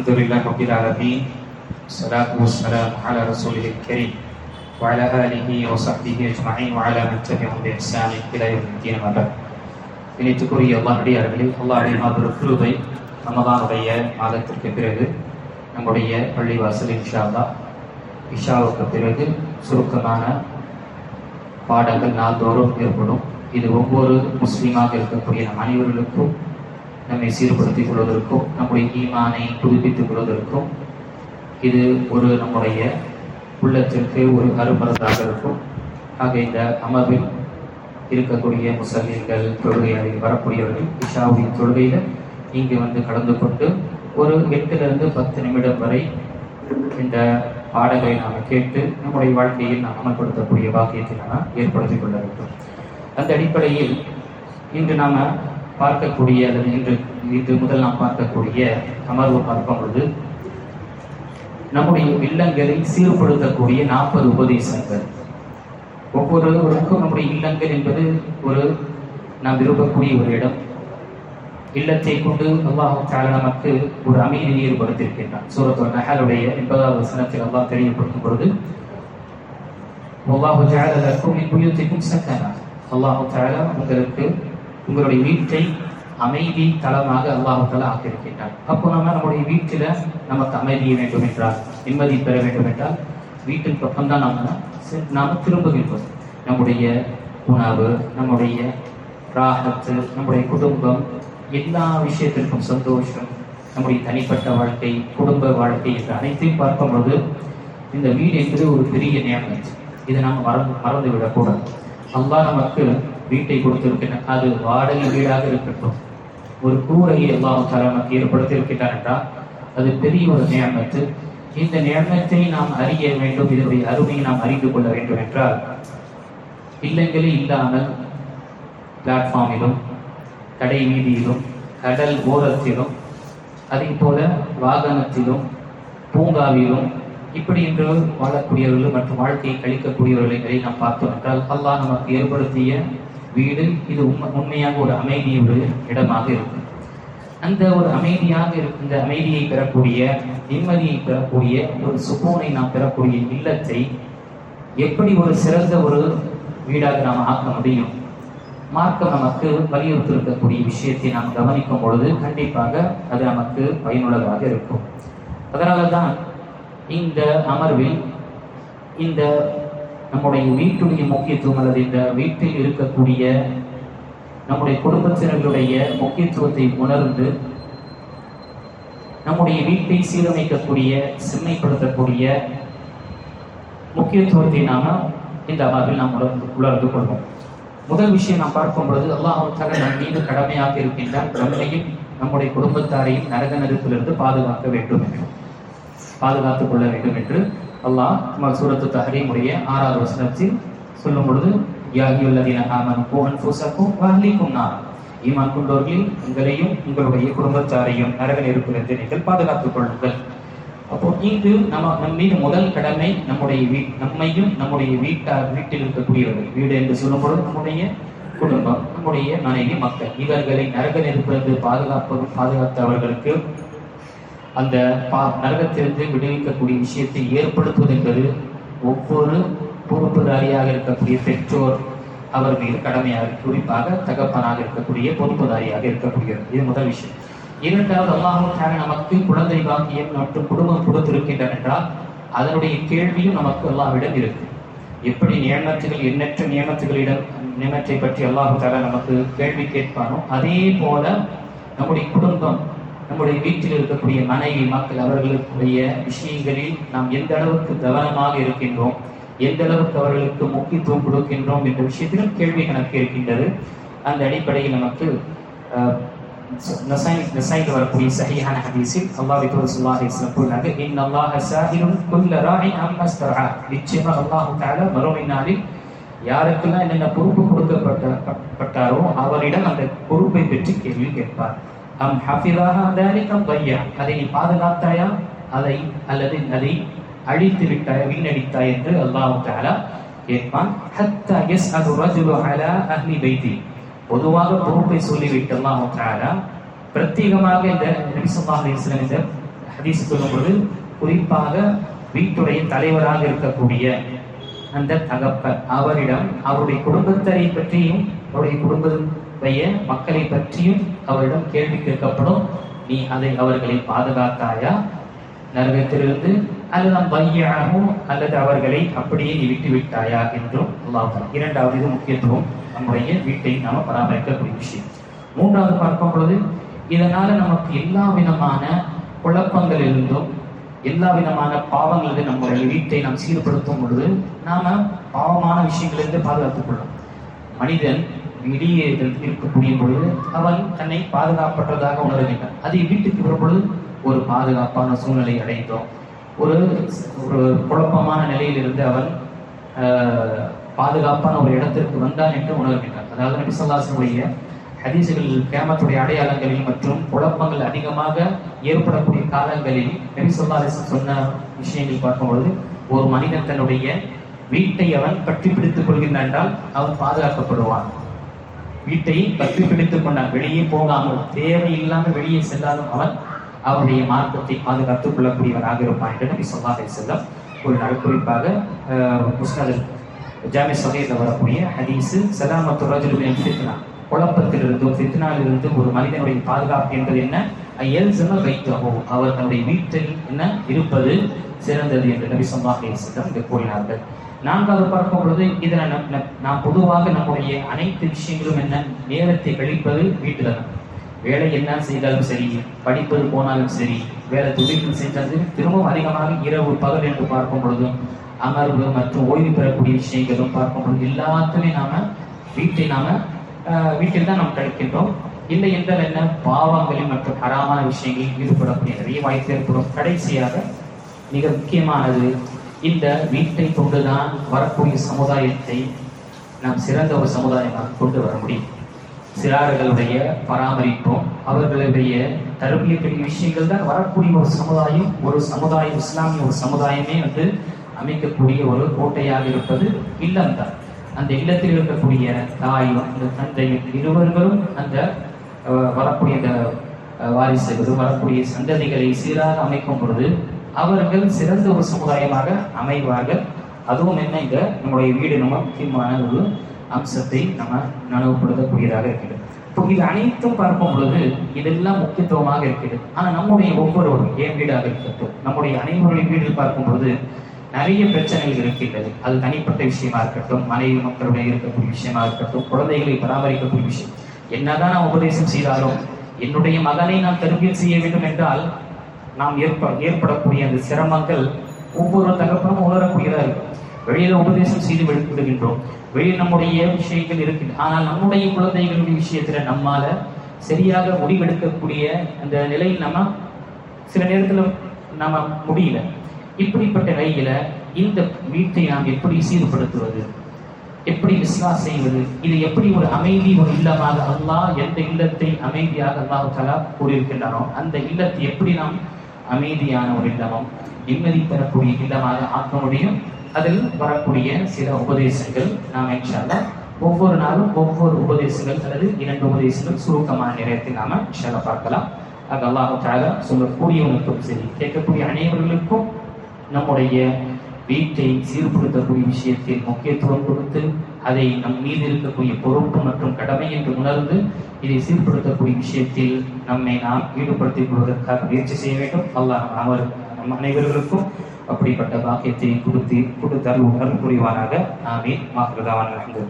الحمد لله رب العالمين والصلاة والسلام على رسوله الكريم وعلى آله وصحبه أجمعين وعلى من تبعهم بإحسان إلى يوم الدين ما بعد. இணைத்துக்குரிய அல்லாஹ்வுடைய அல்லாஹ்வுடைய மாபெரும் கிருபை ரமதானுடைய மாதத்திற்கு பிறகு நம்முடைய பள்ளிவாசல் இன்ஷா அல்லாஹ் இஷாவுக்கு பிறகு சுருக்கமான பாடங்கள் நாள்தோறும் ஏற்படும். இது ஒவ்வொரு முஸ்லீமாக இருக்கக்கூடிய நம் அனைவர்களுக்கும் நம்மை சீர்படுத்திக் கொள்வதற்கும் நம்முடைய ஈமானை புதுப்பித்துக் கொள்வதற்கும் இது ஒரு நம்முடைய உள்ளத்திற்கு ஒரு அருமருந்தாக இருக்கும். ஆக இந்த அமர்வில் இருக்கக்கூடிய முஸ்லிம்கள் தொழுகையில் வரக்கூடியவர்கள் இஷாவுடைய தொழுகையில் இங்கு வந்து கலந்து கொண்டு ஒரு 8 to 10 நிமிடம் வரை இந்த பாடங்களை நாம் கேட்டு நம்முடைய வாழ்க்கையில் நாம் அமல்படுத்தக்கூடிய பாக்கியத்தை நாம் ஏற்படுத்திக் கொள்ள வேண்டும். அந்த அடிப்படையில் இன்று நாம் பார்க்கக்கூடிய அல்லது இன்று முதல் நாம் பார்க்கக்கூடிய அமர்வு பார்க்கும் பொழுது நம்முடைய இல்லங்களை சீர்படுத்தக்கூடிய 40 உபதேசங்கள். ஒவ்வொருவருக்கும் நம்முடைய இல்லங்கள் என்பது ஒரு நாம் விரும்பக்கூடிய ஒரு இடம். இல்லத்தை கொண்டு அல்லாஹ் தஆலா நமக்கு ஒரு அமைதியை ஏற்படுத்தியிருக்கின்றான். சூரத்துல் நஹலுடைய 80வது வசனத்தில் அல்லாஹ் தெரியப்படுத்தும் பொழுது வல்லாஹு ஜஅல லக்கும் மின் புயூத்திக்கும் சக்கனா, அல்லாஹ் தஆலா உங்களுக்கு உங்களுடைய வீட்டை அமைதி தளமாக அல்லாஹ் தஆலா ஆக்கியிருக்கின்றான். அப்போ நம்முடைய வீட்டில் நமக்கு அமைதி வேண்டும் என்றால், நிம்மதி பெற வேண்டும் என்றால் வீட்டின் பக்கம்தான் நாம் திரும்புகின்றோம். நம்முடைய உணவு, நம்முடைய ராகத்து, நம்முடைய குடும்பம், எல்லா விஷயத்திற்கும் சந்தோஷம், நம்முடைய தனிப்பட்ட வாழ்க்கை, குடும்ப வாழ்க்கை என்று அனைத்தையும் பார்க்கும்போது இந்த வீடு என்பது ஒரு பெரிய நியமனம். இதை நாம் மறந்து விடக்கூடாது. அல்லாஹ் நமக்கு வீட்டை கொடுத்திருக்கின்ற, அது வாடகை வீடாக இருக்கட்டும், ஒரு கூரையை அல்லாஹ் தஆலா நமக்கு ஏற்படுத்தியிருக்கிறார் என்றால் அது பெரிய ஒரு நியமத்து. இந்த நியமத்தை நாம் அறிய வேண்டும், இதனுடைய அருமையை நாம் அறிந்து கொள்ள வேண்டும் என்றால் இல்லங்களே இல்லாமல் பிளாட்ஃபார்மிலும், கடை வீதியிலும், கடல் ஓரத்திலும், அதே போல வாகனத்திலும், பூங்காவிலும் இப்படி என்று வாழக்கூடியவர்கள் மற்றும் வாழ்க்கையை கழிக்கக்கூடியவர்களை நாம் பார்த்தோம் என்றால் அல்லாஹ் நமக்கு ஏற்படுத்திய வீடு இது உண்மையாக ஒரு அமைதியுடைய இடமாக இருக்கும். அந்த ஒரு அமைதியாக இந்த அமைதியை பெறக்கூடிய, நிம்மதியை பெறக்கூடிய, ஒரு சுகூனை நாம் பெறக்கூடிய இல்லத்தை எப்படி ஒரு சிறந்த ஒரு வீடாக நாம் ஆக்க முடியும்? மார்க்கம் நமக்கு வலியுறுத்தி இருக்கக்கூடிய விஷயத்தை நாம் கவனிக்கும் பொழுது கண்டிப்பாக அது நமக்கு பயனுள்ளதாக இருக்கும். அதனால தான் இந்த அமர்வில் இந்த நம்முடைய வீட்டுடைய முக்கியத்துவம் அல்லது இந்த வீட்டில் இருக்கக்கூடிய நம்முடைய குடும்பத்தினர்களுடைய முக்கியத்துவத்தை உணர்ந்து நம்முடைய வீட்டை சீரமைக்கக்கூடிய, செம்மைப்படுத்தக்கூடிய முக்கியத்துவத்தை நாம இந்த அமர்வில் நாம் உணர்ந்து கொள்வோம். முதல் விஷயம் நாம் பார்க்கும் பொழுது அல்லாஹ் தஆலா நம் மீது கடமையாக இருக்கின்றான், நம்மையும் நம்முடைய குடும்பத்தாரையும் நரக நெருப்பிலிருந்து பாதுகாத்துக் கொள்ள வேண்டும் என்று அல்லாஹ் சூரத்து தஹ்ரீமுடைய 6வது வசனத்தில் சொல்லும் பொழுது யா அய்யுஹல்லதீன ஆமனூ கூ அன்ஃபுஸக்கும் வ அஹ்லீக்கும் நார், ஈமான் கொண்டோர்களே உங்களையும் உங்களுடைய குடும்பத்தாரையும் நரக நெருப்பிலிருந்து நீங்கள் பாதுகாத்துக் கொள்ளுங்கள். அப்போ இங்கு நம் மீது முதல் கடமை நம்மையும் நம்முடைய வீட்டில் இருக்கக்கூடியவர்கள், வீடு என்று சொல்லும் பொழுது நம்முடைய குடும்பம், நம்முடைய மனைவி, மக்கள், இவர்களை நரக நெருப்பிலிருந்து பாதுகாத்தவர்களுக்கு அந்த நரகத்திலிருந்து விடுவிக்கக்கூடிய விஷயத்தை ஏற்படுத்துவது என்பது ஒவ்வொரு பொறுப்புதாரியாக இருக்கக்கூடிய பெற்றோர் அவர் மீது கடமையாக, குறிப்பாக தகப்பனாக இருக்கக்கூடிய பொறுப்புதாரியாக இருக்கக்கூடியது. இது முதல் விஷயம். இரண்டாவது, அல்லாஹ் தஆலா நமக்கு குழந்தை பாக்கியம் மற்றும் குடும்பம் கொடுத்திருக்கின்றன என்றால் அதனுடைய கேள்வியும் நமக்கு அல்லாஹ்விடம் இருக்கு. எப்படி நியமத்துகள், எண்ணற்ற நியமத்தை பற்றி அல்லாஹ் தஆலா நமக்கு கேள்வி கேட்பானோ அதே போல நம்முடைய குடும்பம், நம்முடைய வீட்டில் இருக்கக்கூடிய மனைவி, மக்கள், அவர்களுடைய விஷயங்களில் நாம் எந்த அளவுக்கு கவனமாக இருக்கின்றோம், எந்த அளவுக்கு அவர்களுக்கு முக்கியத்துவம் கொடுக்கின்றோம் என்ற விஷயத்திலும் கேள்வி கணக்கு இருக்கின்றது. அந்த அடிப்படையில் நமக்கு நஸாயில் வரக்கூடிய சஹீஹான ஹதீஸில் அல்லாஹ்வுடைய தூதர் ஸல்லல்லாஹு அலைஹி வஸல்லம் கூறினாங்க, இன்னல்லாஹ ஸாஹிலுன் குல்ல ராஇன் அம்மா ஸ்தர்ஆ, நிச்சயமாக அல்லாஹ் தஆலா மறுமை நாளில் யாருக்கெல்லாம் என்னென்ன பொறுப்பு கொடுக்கப்பட்டாரோ அவரிடம் அந்த பொறுப்பை பற்றி கேள்வி கேட்பார். அம் ஹஃபிஸஹா ذلك ضيع, அதை நீ பாதுகாத்தாயா அல்லது அதை அழித்து விட்டாயா, வீணடித்தாய் என்று அல்லாஹ் தஆலா கேட்பான். ஹத்தா யஸ்அலு ரஜுலு அலா அஹ்லி பைத்தி, பொதுவாக பொறுப்பை சொல்லிவிட்டு அல்லாஹ் தஆலா பிரத்யேகமாக இந்த நபி ஸல்லல்லாஹு அலைஹி வஸல்லம் இந்த ஹதீஸ் சொல்லும்போது குறிப்பாக வீட்டுடைய தலைவராக இருக்கக்கூடிய அந்த தகப்பர் அவரிடம் அவருடைய குடும்பத்தை பற்றியும் அவருடைய குடும்பத்தைய மக்களை பற்றியும் அவரிடம் கேள்வி கேட்கப்படும். நீ அதை அவர்களை பாதுகாத்தாயா நரகத்திலிருந்து, அல்லது பையாகவும் அல்லது அவர்களை அப்படியே நீ விட்டு விட்டாயா என்றும் அல்லாஹ். இரண்டாவது இது முக்கியத்துவம், நம்முடைய வீட்டை நாம பராமரிக்கக்கூடிய விஷயம். மூன்றாவது பார்க்கும் பொழுது இதனால நமக்கு எல்லா விதமான குழப்பங்களிலிருந்தும் எல்லா விதமான பாவங்களிலிருந்து நம்முடைய வீட்டை நாம் சீர்படுத்தும் பொழுது நாம பாவமான விஷயங்களிலிருந்து பாதுகாத்துக் கொள்ளும். மனிதன் வெளியே இருக்கக்கூடிய பொழுது அவன் தன்னை பாதுகாப்பற்றதாக உணர்கின்றான். அதை வீட்டுக்கு வரும் பொழுது ஒரு பாதுகாப்பான சூழ்நிலை அடைந்தோம், ஒரு ஒரு குழப்பமான நிலையிலிருந்து அவன் பாதுகாப்பான ஒரு இடத்திற்கு வந்தான் என்று உணர்கின்றான். அதாவது நபி ஸல்லல்லாஹு அலைஹி வஸல்லம் ஹதீசுகள் கியாமத்துடைய அடையாளங்களில் மற்றும் குழப்பங்கள் அதிகமாக ஏற்படக்கூடிய காலங்களில் நபி ஸல்லல்லாஹு அலைஹி வஸல்லம் சொன்ன விஷயங்கள் பார்க்கும்பொழுது, ஒரு மனிதன் தன்னுடைய வீட்டை அவன் பற்றி பிடித்துக் கொள்கின்றான் என்றால் அவன் பாதுகாக்கப்படுவான். வீட்டை பற்றி பிடித்துக் கொண்டான், வெளியே போகாமல் தேவையில்லாமல் வெளியே செல்லாலும் அவன் அவருடைய மார்க்கத்தை பாதுகாத்துக் கொள்ளக்கூடியவராக இருப்பான் என்று நபி ஸல்லல்லாஹு அலைஹி வஸல்லம் ஒரு நாள் குறிப்பாக முஸ்னத் ஜாமி ஸகீரில் வரக்கூடிய ஹதீஸ் சலாமத்து ரஜுல் மினல் ஃபித்னா, குழப்பத்திலிருந்து ஃபித்னாலிருந்து ஒரு மனிதனுடைய பாதுகாப்பு என்பது என்ன, யல்ஸம பைத்தஹு, அவர் தன்னுடைய வீட்டில் என்ன இருப்பது சிறந்தது என்று நபி ஸல்லல்லாஹு அலைஹி வஸல்லம் இங்கு கூறினார்கள். நான்காவது பார்க்கும் பொழுது இதில் நாம் பொதுவாக நம்முடைய அனைத்து விஷயங்களும் என்ன, நேரத்தை கழிப்பது வீட்டில் தான். வேலை என்ன செய்தாலும் சரி, படிப்பது போனாலும் சரி, வேலை தொழில்கள் செஞ்சாலும் திரும்பவும் அதிகமாக இரவு பகல் என்று பார்க்கும் பொழுதும் அமர்வு மற்றும் ஓய்வு பெறக்கூடிய விஷயங்களும் பார்க்கும் பொழுது எல்லாத்துமே வீட்டில் தான் நாம் கழிக்கின்றோம். இல்லை என்றால் என்ன, பாவங்களில் மற்றும் ஹராமான விஷயங்களில் ஈடுபடக்கூடிய நிறைய வாய்ப்பு ஏற்படும். கடைசியாக மிக முக்கியமானது, இந்த வீட்டை கொண்டுதான் வரக்கூடிய சமுதாயத்தை நாம் சிறந்த ஒரு சமுதாயமாக கொண்டு வர முடியும். சிறார்களுடைய பராமரிப்பும் அவர்களுடைய தர்பியத்துடைய விஷயங்கள் தான் வரக்கூடிய ஒரு சமுதாயம் இஸ்லாமிய ஒரு சமுதாயமே அமைக்கக்கூடிய ஒரு கோட்டையாக இருப்பது இல்லம் தான். அந்த இல்லத்தில் இருக்கக்கூடிய தாயும் அந்த தந்தையும் இருவர்களும் அந்த வரக்கூடிய வாரிசுகளும் வரக்கூடிய சந்ததிகளை சீராக அமைக்கும் பொழுது அவர்கள் சிறந்த ஒரு சமுதாயமாக அமைவார்கள். அதுவும் என்ன, இந்த நம்முடைய வீடு நம்ம முக்கியமான ஒரு அம்சத்தை நம்ம நனவுபடுத்தக்கூடியதாக இருக்கிறது. இப்போ இது அனைத்தும் பார்க்கும் பொழுது இதெல்லாம் முக்கியத்துவமாக இருக்கிறது. ஆனால் நம்முடைய ஒவ்வொருவரும் என் வீடாக இருக்கட்டும், நம்முடைய அனைவருடைய வீடு பார்க்கும் பொழுது நிறைய பிரச்சனைகள் இருக்கின்றது. அது தனிப்பட்ட விஷயமா இருக்கட்டும், மனைவி மக்களுடைய இருக்கக்கூடிய விஷயமா இருக்கட்டும், குழந்தைகளை பராமரிக்கக்கூடிய விஷயம். என்னதான் நான் உபதேசம் செய்தாலும் என்னுடைய மகனை நான் தர்பியத் செய்ய வேண்டும் என்றால் நாம் ஏற்படக்கூடிய அந்த சிரமங்கள் ஒவ்வொரு தகப்பனும் உணரக்கூடியதா இருக்கும். வெளியில உபதேசம் செய்து விடுகின்றோம், வெளியில் நம்முடைய விஷயங்கள் இருக்கின்றன. ஆனால் நம்முடைய குழந்தைகளுடைய விஷயத்துல நம்மால சரியாக முடிவெடுக்கக்கூடிய அந்த நிலையில் நம்ம சில நேரத்துல நம்ம முடியல. இப்படிப்பட்ட நிலையில இந்த வீட்டை நாம் எப்படி சீர்படுத்துவது, எப்படி இஸ்லாம் செய்வது, இது எப்படி ஒரு அமைதி ஒரு இல்லமாக அல்லாஹ் எந்த இல்லத்தை அமைதியாக அல்லாஹ் தஆலா கூறியிருக்கின்றானோ அந்த இல்லத்தை எப்படி நாம் அமைதியான ஒரு இல்லமும் நிம்மதி பெறக்கூடிய இல்லமாக ஆக்க முடியும். அதில் வரக்கூடிய சில உபதேசங்கள் நாம் இன்ஷா அல்லாஹ் ஒவ்வொரு நாளும் ஒவ்வொரு உபதேசங்கள் அல்லது 2 உபதேசங்கள் சுருக்கமான நேரத்தில் நாம இன்ஷா அல்லாஹ் பார்க்கலாம். ஆக அல்லாஹ் தஆலா சொல்லக்கூடியவனுக்கும் சரி கேட்கக்கூடிய அனைவர்களுக்கும் நம்முடைய வீட்டை சீர்படுத்தக்கூடிய விஷயத்தில் முக்கியத்துவம் கொடுத்து அதை நம் மீது இருக்கக்கூடிய பொறுப்பு மற்றும் கடமை என்று உணர்ந்து இதை சீர்படுத்தக்கூடிய விஷயத்தில் நம்மை நாம் ஈடுபடுத்திக் கொள்வதற்காக முயற்சி செய்ய வேண்டும். அல்லாஹ் நம் அனைவர்களுக்கும் அப்படிப்பட்ட பாக்கியத்தை கொடுத்து அருள் புரிவானாக. ஆமீன்.